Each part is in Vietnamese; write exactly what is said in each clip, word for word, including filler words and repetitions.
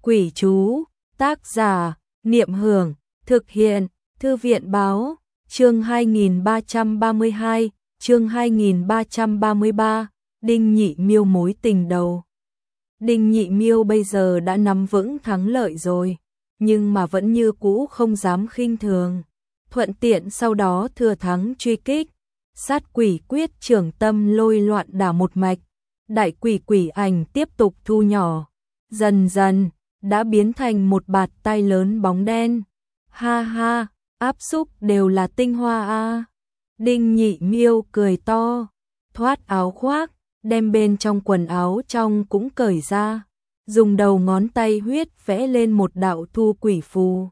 Quỷ chú, tác giả, Niệm Hưởng, thực hiện, Thư viện báo, chương hai nghìn ba trăm ba mươi hai, chương hai nghìn ba trăm ba mươi ba, Đinh Nhị Miêu mối tình đầu. Đinh Nhị Miêu bây giờ đã nắm vững thắng lợi rồi, nhưng mà vẫn như cũ không dám khinh thường. Thuận tiện sau đó thừa thắng truy kích, sát quỷ quyết trưởng tâm lôi loạn đả một mạch, đại quỷ quỷ ảnh tiếp tục thu nhỏ, dần dần đã biến thành một bạt tay lớn bóng đen. Ha ha, áp xúc đều là tinh hoa a. Đinh Nhị Miêu cười to, thoát áo khoác, đem bên trong quần áo trong cũng cởi ra, dùng đầu ngón tay huyết vẽ lên một đạo thu quỷ phù,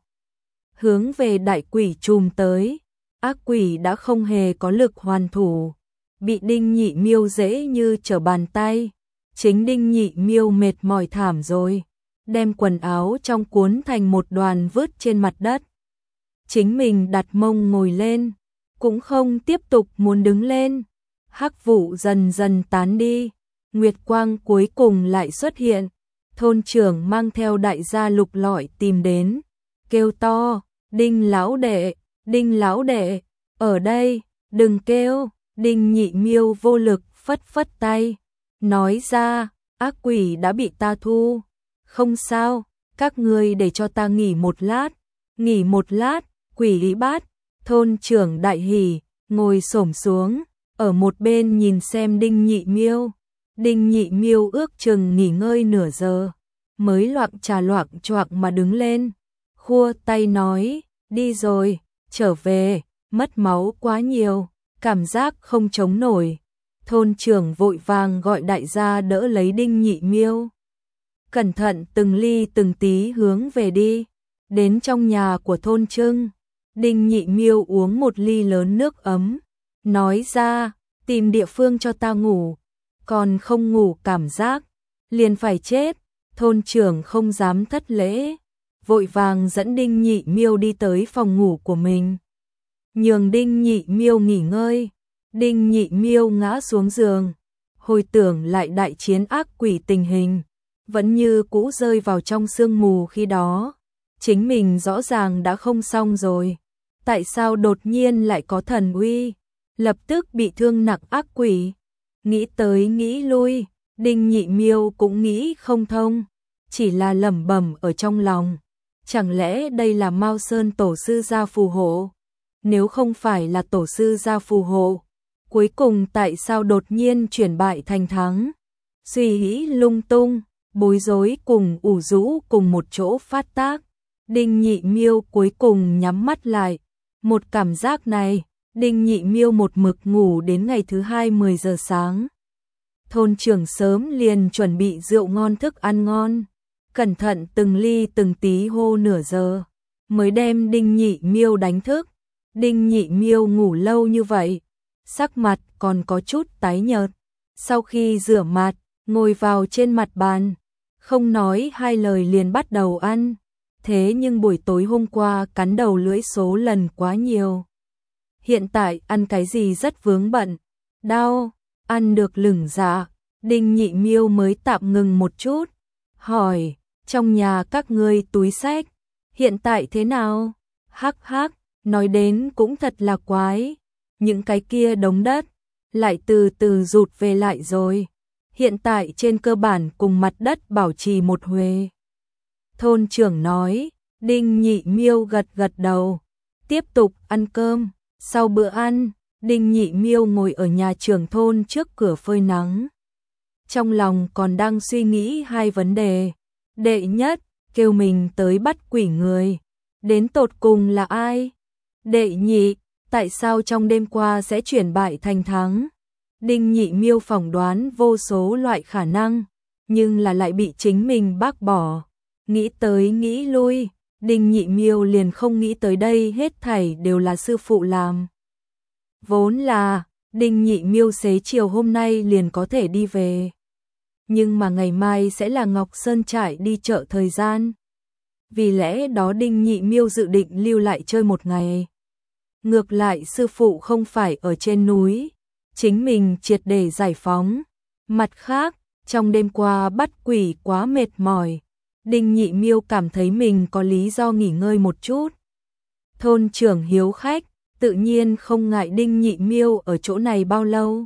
hướng về đại quỷ chùm tới. Ác quỷ đã không hề có lực hoàn thủ, bị Đinh Nhị Miêu dễ như trở bàn tay. Chính Đinh Nhị Miêu mệt mỏi thảm rồi, đem quần áo trong cuốn thành một đoàn vứt trên mặt đất. Chính mình đặt mông ngồi lên, cũng không tiếp tục muốn đứng lên. Hắc vụ dần dần tán đi, nguyệt quang cuối cùng lại xuất hiện. Thôn trưởng mang theo đại gia Lục Lọi tìm đến, kêu to, Đinh lão đệ, Đinh lão đệ, ở đây, đừng kêu. Đinh Nhị Miêu vô lực phất phất tay, nói ra, ác quỷ đã bị ta thu. Không sao, các ngươi để cho ta nghỉ một lát, nghỉ một lát. Quỷ lý bát, thôn trưởng đại hỉ, ngồi xổm xuống, ở một bên nhìn xem Đinh Nhị Miêu. Đinh Nhị Miêu ước chừng nghỉ ngơi nửa giờ, mới loạng trà loạng choạng mà đứng lên, khua tay nói, đi rồi, trở về, mất máu quá nhiều, cảm giác không chống nổi. Thôn trưởng vội vàng gọi đại gia đỡ lấy Đinh Nhị Miêu, cẩn thận từng ly từng tí hướng về đi. Đến trong nhà của thôn Trưng, Đinh Nhị Miêu uống một ly lớn nước ấm, nói ra, tìm địa phương cho ta ngủ, còn không ngủ cảm giác liền phải chết. Thôn trưởng không dám thất lễ, vội vàng dẫn Đinh Nhị Miêu đi tới phòng ngủ của mình, nhường Đinh Nhị Miêu nghỉ ngơi. Đinh Nhị Miêu ngã xuống giường, hồi tưởng lại đại chiến ác quỷ tình hình, vẫn như cũ rơi vào trong sương mù. Khi đó chính mình rõ ràng đã không xong rồi, tại sao đột nhiên lại có thần uy, lập tức bị thương nặng ác quỷ. Nghĩ tới nghĩ lui, Đinh Nhị Miêu cũng nghĩ không thông, chỉ là lẩm bẩm ở trong lòng, chẳng lẽ đây là Mao Sơn tổ sư gia phù hộ? Nếu không phải là tổ sư gia phù hộ, cuối cùng tại sao đột nhiên chuyển bại thành thắng? Suy nghĩ lung tung, bối rối cùng ủ rũ cùng một chỗ phát tác. Đinh Nhị Miêu cuối cùng nhắm mắt lại. Một cảm giác này, Đinh Nhị Miêu một mực ngủ đến ngày thứ hai mười giờ sáng. Thôn trưởng sớm liền chuẩn bị rượu ngon thức ăn ngon, cẩn thận từng ly từng tí hô nửa giờ, mới đem Đinh Nhị Miêu đánh thức. Đinh Nhị Miêu ngủ lâu như vậy, sắc mặt còn có chút tái nhợt. Sau khi rửa mặt, ngồi vào trên mặt bàn, không nói hai lời liền bắt đầu ăn. Thế nhưng buổi tối hôm qua cắn đầu lưỡi số lần quá nhiều, hiện tại ăn cái gì rất vướng bận, đau, ăn được lửng dạ. Đinh Nhị Miêu mới tạm ngừng một chút, hỏi, trong nhà các ngươi túi xách hiện tại thế nào? Hắc hắc, nói đến cũng thật là quái, những cái kia đống đất lại từ từ rụt về lại rồi, hiện tại trên cơ bản cùng mặt đất bảo trì một huề. Thôn trưởng nói. Đinh Nhị Miêu gật gật đầu, tiếp tục ăn cơm. Sau bữa ăn, Đinh Nhị Miêu ngồi ở nhà trưởng thôn trước cửa phơi nắng, trong lòng còn đang suy nghĩ hai vấn đề. Đệ nhất, kêu mình tới bắt quỷ người, đến tột cùng là ai? Đệ nhị, tại sao trong đêm qua sẽ chuyển bại thành thắng? Đinh Nhị Miêu phỏng đoán vô số loại khả năng, nhưng là lại bị chính mình bác bỏ. Nghĩ tới nghĩ lui, Đinh Nhị Miêu liền không nghĩ tới đây hết thảy đều là sư phụ làm. Vốn là Đinh Nhị Miêu xế chiều hôm nay liền có thể đi về, nhưng mà ngày mai sẽ là Ngọc Sơn trại đi chợ thời gian, vì lẽ đó Đinh Nhị Miêu dự định lưu lại chơi một ngày. Ngược lại sư phụ không phải ở trên núi, chính mình triệt để giải phóng. Mặt khác, trong đêm qua bắt quỷ quá mệt mỏi, Đinh Nhị Miêu cảm thấy mình có lý do nghỉ ngơi một chút. Thôn trưởng hiếu khách, tự nhiên không ngại Đinh Nhị Miêu ở chỗ này bao lâu.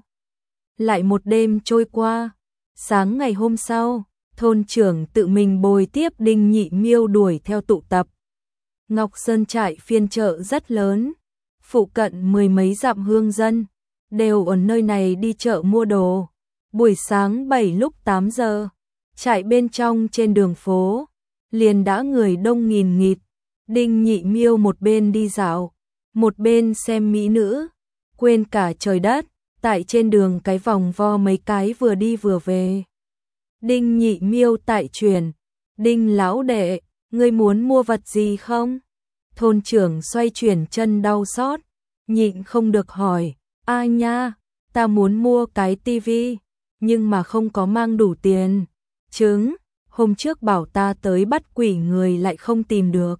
Lại một đêm trôi qua, sáng ngày hôm sau, thôn trưởng tự mình bồi tiếp Đinh Nhị Miêu đuổi theo tụ tập. Ngọc Sơn trại phiên chợ rất lớn, phụ cận mười mấy dặm hương dân, đều ở nơi này đi chợ mua đồ. Buổi sáng bảy lúc tám giờ, trại bên trong trên đường phố, liền đã người đông nghìn nghịt. Đinh Nhị Miêu một bên đi dạo, một bên xem mỹ nữ, quên cả trời đất, tại trên đường cái vòng vo mấy cái vừa đi vừa về. Đinh Nhị Miêu tại truyền, Đinh lão đệ, ngươi muốn mua vật gì không? Thôn trưởng xoay chuyển chân đau xót, nhịn không được hỏi, a nha, ta muốn mua cái tivi, nhưng mà không có mang đủ tiền. Chứng, hôm trước bảo ta tới bắt quỷ người lại không tìm được.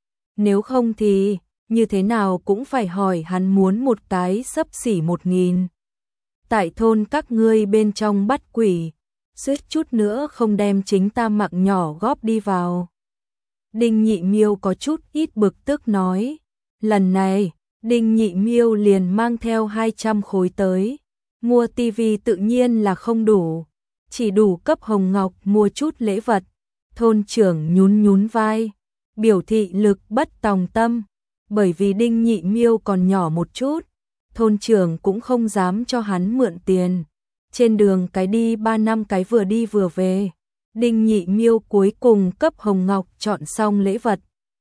Nếu không thì, như thế nào cũng phải hỏi hắn muốn một cái xấp xỉ một nghìn. Tại thôn các ngươi bên trong bắt quỷ, suýt chút nữa không đem chính ta mạng nhỏ góp đi vào. Đinh Nhị Miêu có chút ít bực tức nói. Lần này, Đinh Nhị Miêu liền mang theo hai trăm khối tới. Mua tivi tự nhiên là không đủ, chỉ đủ cấp Hồng Ngọc mua chút lễ vật. Thôn trưởng nhún nhún vai, biểu thị lực bất tòng tâm, bởi vì Đinh Nhị Miêu còn nhỏ một chút, thôn trưởng cũng không dám cho hắn mượn tiền. Trên đường cái đi ba năm cái vừa đi vừa về, Đinh Nhị Miêu cuối cùng cấp Hồng Ngọc chọn xong lễ vật.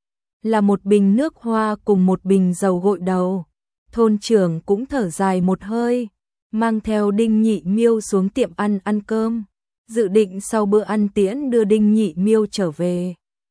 Là một bình nước hoa cùng một bình dầu gội đầu. Thôn trưởng cũng thở dài một hơi, mang theo Đinh Nhị Miêu xuống tiệm ăn ăn cơm, dự định sau bữa ăn tiễn đưa Đinh Nhị Miêu trở về.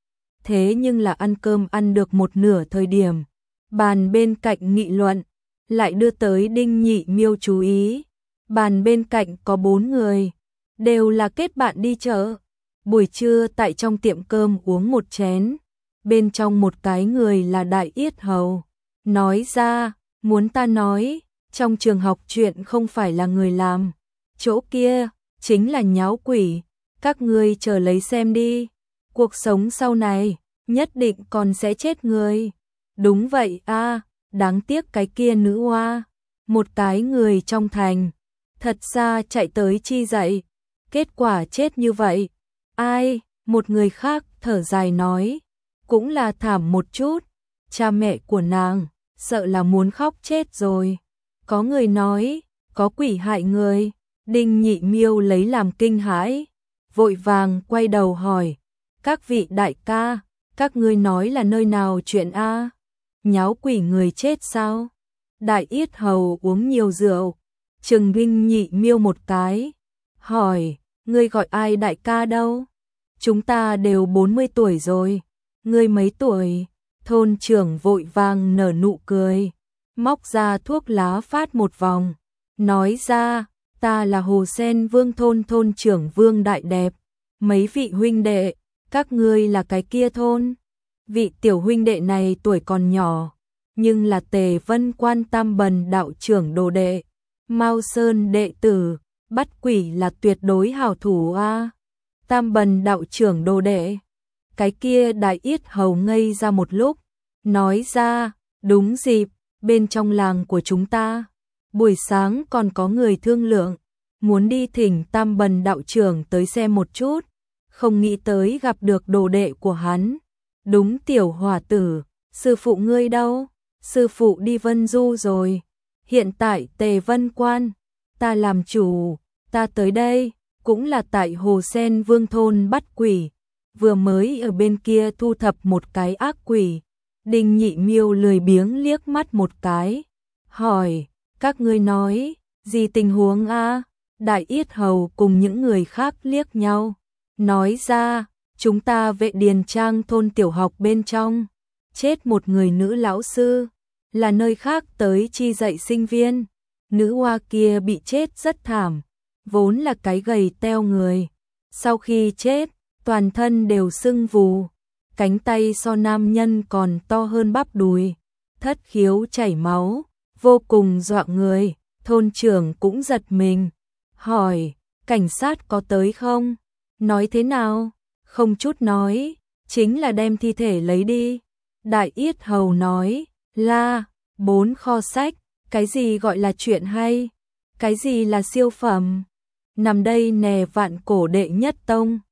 Thế nhưng là ăn cơm ăn được một nửa thời điểm, bàn bên cạnh nghị luận, lại đưa tới Đinh Nhị Miêu chú ý. Bàn bên cạnh có bốn người, đều là kết bạn đi chợ. Buổi trưa tại trong tiệm cơm uống một chén, bên trong một cái người là Đại Yết Hầu. Nói ra, muốn ta nói, trong trường học chuyện không phải là người làm, chỗ kia, chính là nháo quỷ, các ngươi chờ lấy xem đi, cuộc sống sau này, nhất định còn sẽ chết người. Đúng vậy a, đáng tiếc cái kia nữ hoa, một cái người trong thành, thật ra chạy tới chi dậy, kết quả chết như vậy. Ai, một người khác thở dài nói, cũng là thảm một chút, cha mẹ của nàng, sợ là muốn khóc chết rồi. Có người nói, có quỷ hại người. Đinh Nhị Miêu lấy làm kinh hãi, vội vàng quay đầu hỏi, các vị đại ca, các ngươi nói là nơi nào chuyện a? Nháo quỷ người chết sao? Đại Yết Hầu uống nhiều rượu, chừng Đinh Nhị Miêu một cái, hỏi, ngươi gọi ai đại ca đâu? Chúng ta đều bốn mươi tuổi rồi, ngươi mấy tuổi? Thôn trưởng vội vàng nở nụ cười, móc ra thuốc lá phát một vòng, nói ra, ta là Hồ Sen Vương thôn thôn trưởng Vương Đại Đẹp, mấy vị huynh đệ, các ngươi là cái kia thôn. Vị tiểu huynh đệ này tuổi còn nhỏ, nhưng là Tề Vân Quan Tam Bần đạo trưởng đồ đệ, Mao Sơn đệ tử, bắt quỷ là tuyệt đối hảo thủ a. Tam Bần đạo trưởng đồ đệ. Cái kia Đại Yết Hầu ngây ra một lúc, nói ra, đúng dịp, bên trong làng của chúng ta, buổi sáng còn có người thương lượng, muốn đi thỉnh Tam Bần đạo trưởng tới xem một chút, không nghĩ tới gặp được đồ đệ của hắn. Đúng tiểu hòa tử, sư phụ ngươi đâu? Sư phụ đi Vân Du rồi. Hiện tại Tề Vân Quan, ta làm chủ, ta tới đây, cũng là tại Hồ Sen Vương thôn bắt quỷ, vừa mới ở bên kia thu thập một cái ác quỷ. Đinh Nhị Miêu lười biếng liếc mắt một cái, hỏi, các ngươi nói, gì tình huống a? Đại Yết Hầu cùng những người khác liếc nhau, nói ra, chúng ta Vệ Điền Trang thôn tiểu học bên trong, chết một người nữ lão sư, là nơi khác tới chi dạy sinh viên. Nữ hoa kia bị chết rất thảm, vốn là cái gầy teo người, sau khi chết, toàn thân đều sưng vù, cánh tay so nam nhân còn to hơn bắp đùi, thất khiếu chảy máu, vô cùng dọa người. Thôn trưởng cũng giật mình, hỏi, cảnh sát có tới không? Nói thế nào? không chút nói, chính là đem thi thể lấy đi. Đại Yết Hầu nói, la, bốn kho sách, cái gì gọi là chuyện hay, cái gì là siêu phẩm, nằm đây nè vạn cổ đệ nhất tông.